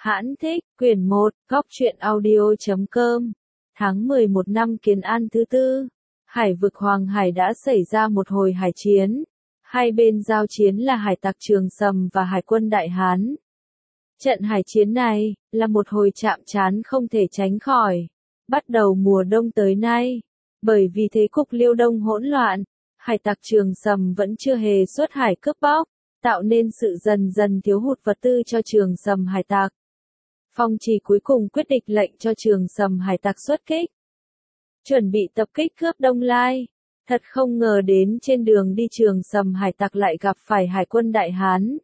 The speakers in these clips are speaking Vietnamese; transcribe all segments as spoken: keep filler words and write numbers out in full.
Hãn thích, quyển một, góc truyện audio.com. Tháng mười một năm Kiến An thứ tư, hải vực Hoàng Hải đã xảy ra một hồi hải chiến. Hai bên giao chiến là hải tặc Trường Sầm và hải quân Đại Hán. Trận hải chiến này, là một hồi chạm trán không thể tránh khỏi. Bắt đầu mùa đông tới nay, bởi vì thế cục Liêu Đông hỗn loạn, hải tặc Trường Sầm vẫn chưa hề xuất hải cướp bóc, tạo nên sự dần dần thiếu hụt vật tư cho Trường Sầm hải tặc. Phong Trì cuối cùng quyết định lệnh cho Trường Sầm hải tặc xuất kích. Chuẩn bị tập kích cướp Đông Lai. Thật không ngờ đến trên đường đi Trường Sầm hải tặc lại gặp phải hải quân Đại Hán.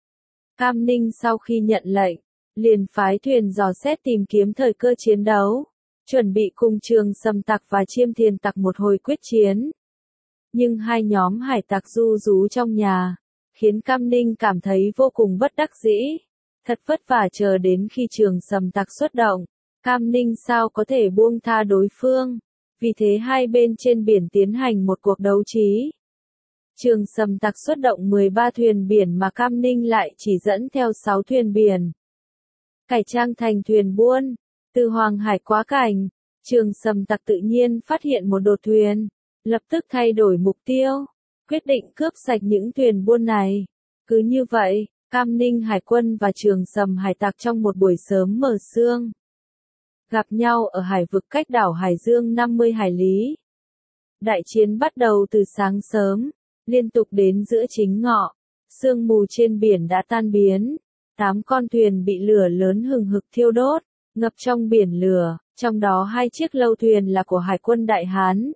Cam Ninh sau khi nhận lệnh, liền phái thuyền dò xét tìm kiếm thời cơ chiến đấu, chuẩn bị cùng Trường Sầm tặc và Chiêm Thiền tặc một hồi quyết chiến. Nhưng hai nhóm hải tặc du rú trong nhà, khiến Cam Ninh cảm thấy vô cùng bất đắc dĩ. Thật vất vả chờ đến khi Trường Sầm tặc xuất động, Cam Ninh sao có thể buông tha đối phương, vì thế hai bên trên biển tiến hành một cuộc đấu trí. Trường Sầm tặc xuất động mười ba thuyền biển mà Cam Ninh lại chỉ dẫn theo sáu thuyền biển. Cải trang thành thuyền buôn, từ Hoàng Hải quá cảnh, Trường Sầm tặc tự nhiên phát hiện một đột thuyền, lập tức thay đổi mục tiêu, quyết định cướp sạch những thuyền buôn này. Cứ như vậy, Cam Ninh hải quân và Trường Sầm hải tặc trong một buổi sớm mờ sương gặp nhau ở hải vực cách đảo Hải Dương năm mươi hải lý. Đại chiến bắt đầu từ sáng sớm, liên tục đến giữa chính ngọ, sương mù trên biển đã tan biến, tám con thuyền bị lửa lớn hừng hực thiêu đốt, ngập trong biển lửa, trong đó hai chiếc lâu thuyền là của hải quân Đại Hán,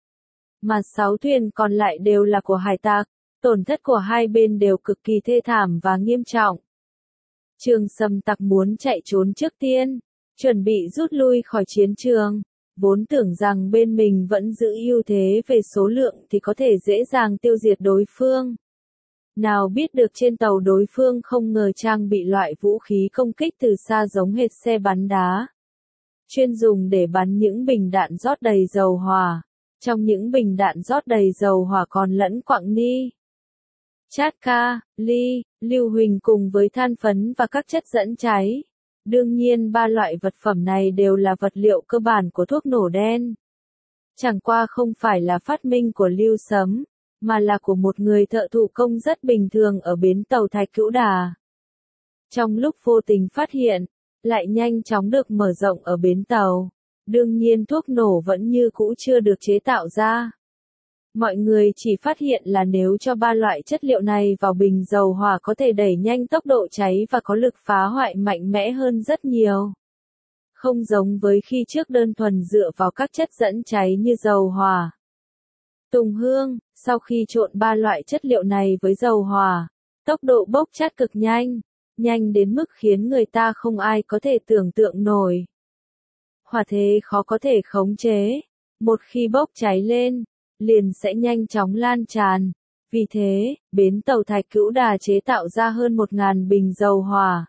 mà sáu thuyền còn lại đều là của hải tặc. Tổn thất của hai bên đều cực kỳ thê thảm và nghiêm trọng. Trường Sầm tặc muốn chạy trốn trước tiên, chuẩn bị rút lui khỏi chiến trường, vốn tưởng rằng bên mình vẫn giữ ưu thế về số lượng thì có thể dễ dàng tiêu diệt đối phương. Nào biết được trên tàu đối phương không ngờ trang bị loại vũ khí công kích từ xa giống hệt xe bắn đá, chuyên dùng để bắn những bình đạn rót đầy dầu hỏa. Trong những bình đạn rót đầy dầu hỏa còn lẫn quặng ni, chát ca, ly, lưu huỳnh cùng với than phấn và các chất dẫn cháy. Đương nhiên ba loại vật phẩm này đều là vật liệu cơ bản của thuốc nổ đen. Chẳng qua không phải là phát minh của Lưu Sấm, mà là của một người thợ thủ công rất bình thường ở bến tàu Thạch Cữu Đà. Trong lúc vô tình phát hiện, lại nhanh chóng được mở rộng ở bến tàu. Đương nhiên thuốc nổ vẫn như cũ chưa được chế tạo ra. Mọi người chỉ phát hiện là nếu cho ba loại chất liệu này vào bình dầu hỏa có thể đẩy nhanh tốc độ cháy và có lực phá hoại mạnh mẽ hơn rất nhiều. Không giống với khi trước đơn thuần dựa vào các chất dẫn cháy như dầu hỏa. Tùng hương, sau khi trộn ba loại chất liệu này với dầu hỏa, tốc độ bốc chát cực nhanh, nhanh đến mức khiến người ta không ai có thể tưởng tượng nổi. Hỏa thế khó có thể khống chế, một khi bốc cháy lên, liền sẽ nhanh chóng lan tràn. Vì thế, bến tàu Thạch Cữu Đà chế tạo ra hơn một nghìn bình dầu hỏa.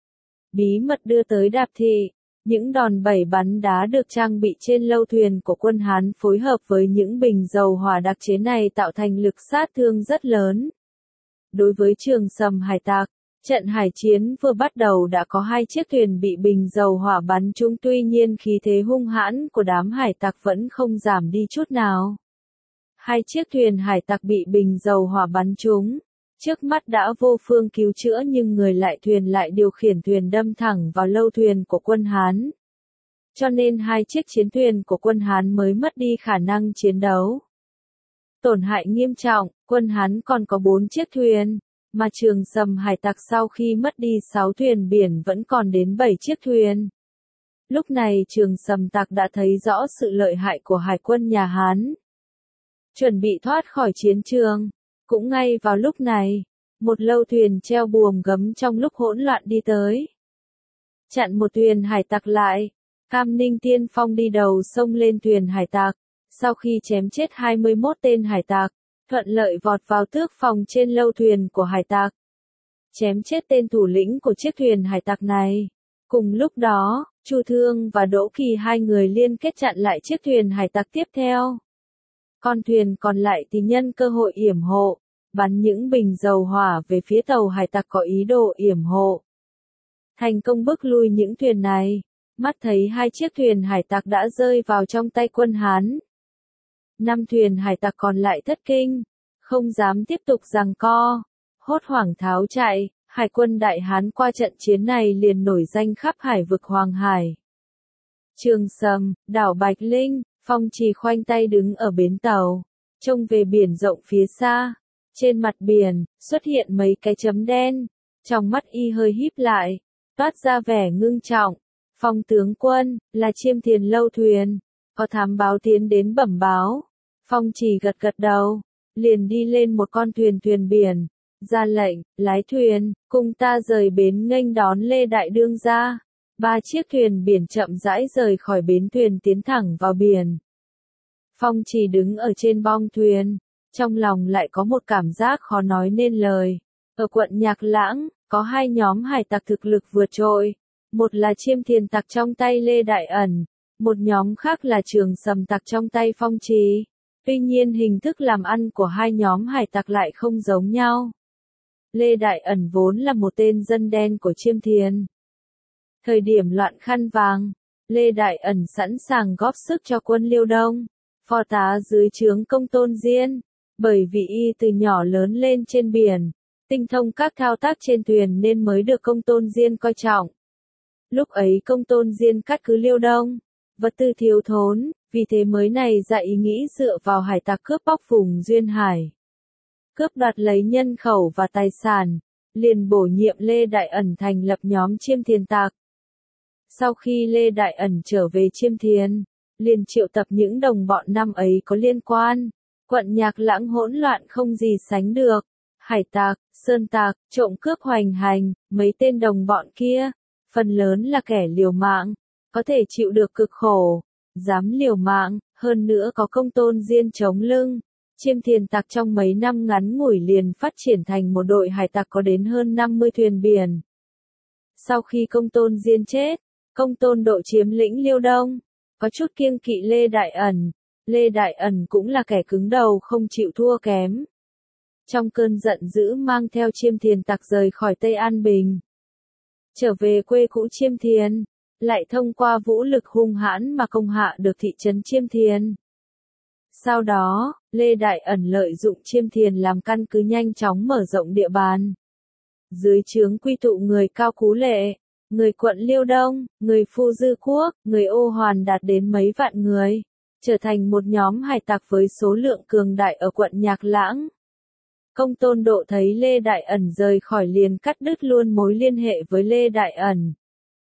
Bí mật đưa tới Đạp Thị, những đòn bẩy bắn đá được trang bị trên lâu thuyền của quân Hán phối hợp với những bình dầu hỏa đặc chế này tạo thành lực sát thương rất lớn. Đối với Trường Sầm hải tặc, trận hải chiến vừa bắt đầu đã có hai chiếc thuyền bị bình dầu hỏa bắn trúng, tuy nhiên khí thế hung hãn của đám hải tặc vẫn không giảm đi chút nào. Hai chiếc thuyền hải tặc bị bình dầu hỏa bắn trúng, trước mắt đã vô phương cứu chữa nhưng người lại thuyền lại điều khiển thuyền đâm thẳng vào lâu thuyền của quân Hán. Cho nên hai chiếc chiến thuyền của quân Hán mới mất đi khả năng chiến đấu. Tổn hại nghiêm trọng, quân Hán còn có bốn chiếc thuyền, mà Trường Sầm hải tặc sau khi mất đi sáu thuyền biển vẫn còn đến bảy chiếc thuyền. Lúc này Trường Sầm tặc đã thấy rõ sự lợi hại của hải quân nhà Hán. Chuẩn bị thoát khỏi chiến trường. Cũng ngay vào lúc này, một lâu thuyền treo buồm gấm trong lúc hỗn loạn đi tới. Chặn một thuyền hải tặc lại, Cam Ninh tiên phong đi đầu xông lên thuyền hải tặc, sau khi chém chết hai mươi mốt tên hải tặc, thuận lợi vọt vào tước phòng trên lâu thuyền của hải tặc. Chém chết tên thủ lĩnh của chiếc thuyền hải tặc này. Cùng lúc đó, Chu Thương và Đỗ Kỳ hai người liên kết chặn lại chiếc thuyền hải tặc tiếp theo. Con thuyền còn lại thì nhân cơ hội yểm hộ, bắn những bình dầu hỏa về phía tàu hải tặc có ý đồ yểm hộ. thành công bức lui những thuyền này. Mắt thấy hai chiếc thuyền hải tặc đã rơi vào trong tay quân Hán. Năm thuyền hải tặc còn lại thất kinh, không dám tiếp tục giằng co, hốt hoảng tháo chạy. Hải quân Đại Hán qua trận chiến này liền nổi danh khắp hải vực Hoàng Hải. Trường Sầm, đảo Bạch Linh, Phong Trì khoanh tay đứng ở bến tàu, trông về biển rộng phía xa. Trên mặt biển, xuất hiện mấy cái chấm đen, trong mắt y hơi híp lại, toát ra vẻ ngưng trọng. Phong tướng quân, là Chiêm Thiền lâu thuyền, có thám báo tiến đến bẩm báo. Phong Trì gật gật đầu, liền đi lên một con thuyền thuyền biển, ra lệnh, lái thuyền, cùng ta rời bến nghênh đón Lê Đại Đương gia. Ba chiếc thuyền biển chậm rãi rời khỏi bến thuyền tiến thẳng vào biển. Phong Trì đứng ở trên bong thuyền, trong lòng lại có một cảm giác khó nói nên lời. Ở quận Nhạc Lãng, có hai nhóm hải tặc thực lực vượt trội. Một là Chiêm Thiền tặc trong tay Lê Đại Ẩn, một nhóm khác là Trường Sầm tặc trong tay Phong Trì. Tuy nhiên hình thức làm ăn của hai nhóm hải tặc lại không giống nhau. Lê Đại Ẩn vốn là một tên dân đen của Chiêm Thiền. Thời điểm loạn khăn vàng, Lê Đại Ẩn sẵn sàng góp sức cho quân Liêu Đông, phò tá dưới trướng Công Tôn Diên, bởi vì y từ nhỏ lớn lên trên biển, tinh thông các thao tác trên thuyền nên mới được Công Tôn Diên coi trọng. Lúc ấy Công Tôn Diên cắt cứ Liêu Đông, vật tư thiếu thốn, vì thế mới này ra ý nghĩ dựa vào hải tặc cướp bóc vùng duyên hải. Cướp đoạt lấy nhân khẩu và tài sản, liền bổ nhiệm Lê Đại Ẩn thành lập nhóm Chiêm Thiền tặc. Sau khi Lê Đại Ẩn trở về Chiêm Thiền, liền triệu tập những đồng bọn năm ấy có liên quan. Quận Nhạc Lãng hỗn loạn không gì sánh được. Hải tặc, sơn tặc, trộm cướp hoành hành, mấy tên đồng bọn kia, phần lớn là kẻ liều mạng, có thể chịu được cực khổ, dám liều mạng, hơn nữa có Công Tôn Diên chống lưng. Chiêm Thiền tặc trong mấy năm ngắn ngủi liền phát triển thành một đội hải tặc có đến hơn năm mươi thuyền biển. Sau khi Công Tôn Diên chết, Công Tôn Độ chiếm lĩnh Liêu Đông, có chút kiêng kỵ Lê Đại Ẩn. Lê Đại Ẩn cũng là kẻ cứng đầu không chịu thua kém. Trong cơn giận dữ mang theo Chiêm Thiền tặc rời khỏi Tây An Bình. Trở về quê cũ Chiêm Thiền, lại thông qua vũ lực hung hãn mà công hạ được thị trấn Chiêm Thiền. Sau đó, Lê Đại Ẩn lợi dụng Chiêm Thiền làm căn cứ nhanh chóng mở rộng địa bàn. Dưới trướng quy tụ người Cao Cú Lệ, người quận Liêu Đông, người Phu Dư Quốc, người Ô Hoàn đạt đến mấy vạn người, trở thành một nhóm hải tặc với số lượng cường đại ở quận Nhạc Lãng. Công Tôn Độ thấy Lê Đại Ẩn rời khỏi liền cắt đứt luôn mối liên hệ với Lê Đại Ẩn.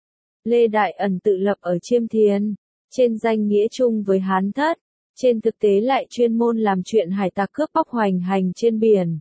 Lê Đại Ẩn tự lập ở Chiêm Thiền, trên danh nghĩa chung với Hán Thất, trên thực tế lại chuyên môn làm chuyện hải tặc cướp bóc hoành hành trên biển.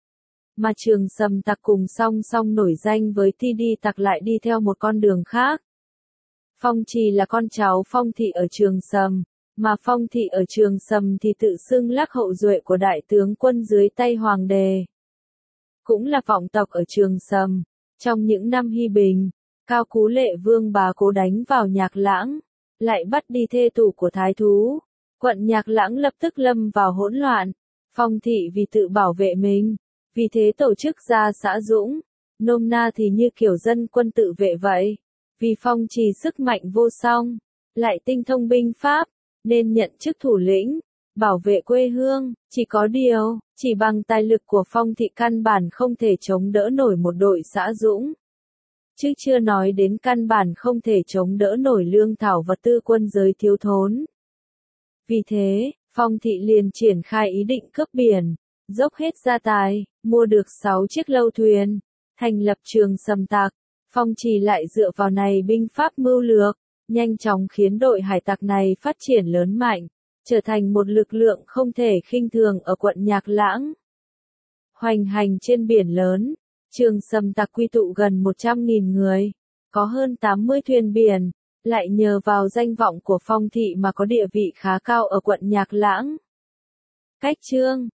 Mà Trường Sầm tặc cùng song song nổi danh với Ti Đi tặc lại đi theo một con đường khác. Phong Trì là con cháu Phong Thị ở Trường Sầm, mà Phong Thị ở Trường Sầm thì tự xưng lắc hậu duệ của đại tướng quân dưới tay Hoàng đế. Cũng là vọng tộc ở Trường Sầm. Trong những năm Hy Bình, Cao Cú Lệ Vương bá cố đánh vào Nhạc Lãng, lại bắt đi thê tử của thái thú. Quận Nhạc Lãng lập tức lâm vào hỗn loạn. Phong Thị vì tự bảo vệ mình, vì thế tổ chức ra xã Dũng, nôm na thì như kiểu dân quân tự vệ vậy. Vì Phong Trì sức mạnh vô song, lại tinh thông binh pháp, nên nhận chức thủ lĩnh, bảo vệ quê hương. Chỉ có điều, chỉ bằng tài lực của Phong Thị căn bản không thể chống đỡ nổi một đội xã Dũng. Chứ chưa nói đến căn bản không thể chống đỡ nổi lương thảo vật tư quân giới thiếu thốn. Vì thế, Phong Thị liền triển khai ý định cướp biển, dốc hết gia tài, mua được sáu chiếc lâu thuyền, thành lập Trường Sầm tặc. Phong Trì lại dựa vào này binh pháp mưu lược, nhanh chóng khiến đội hải tặc này phát triển lớn mạnh, trở thành một lực lượng không thể khinh thường ở quận Nhạc Lãng. Hoành hành trên biển lớn, Trường Sầm tặc quy tụ gần một trăm nghìn người, có hơn tám mươi thuyền biển, lại nhờ vào danh vọng của Phong Thị mà có địa vị khá cao ở quận Nhạc Lãng. Cách chương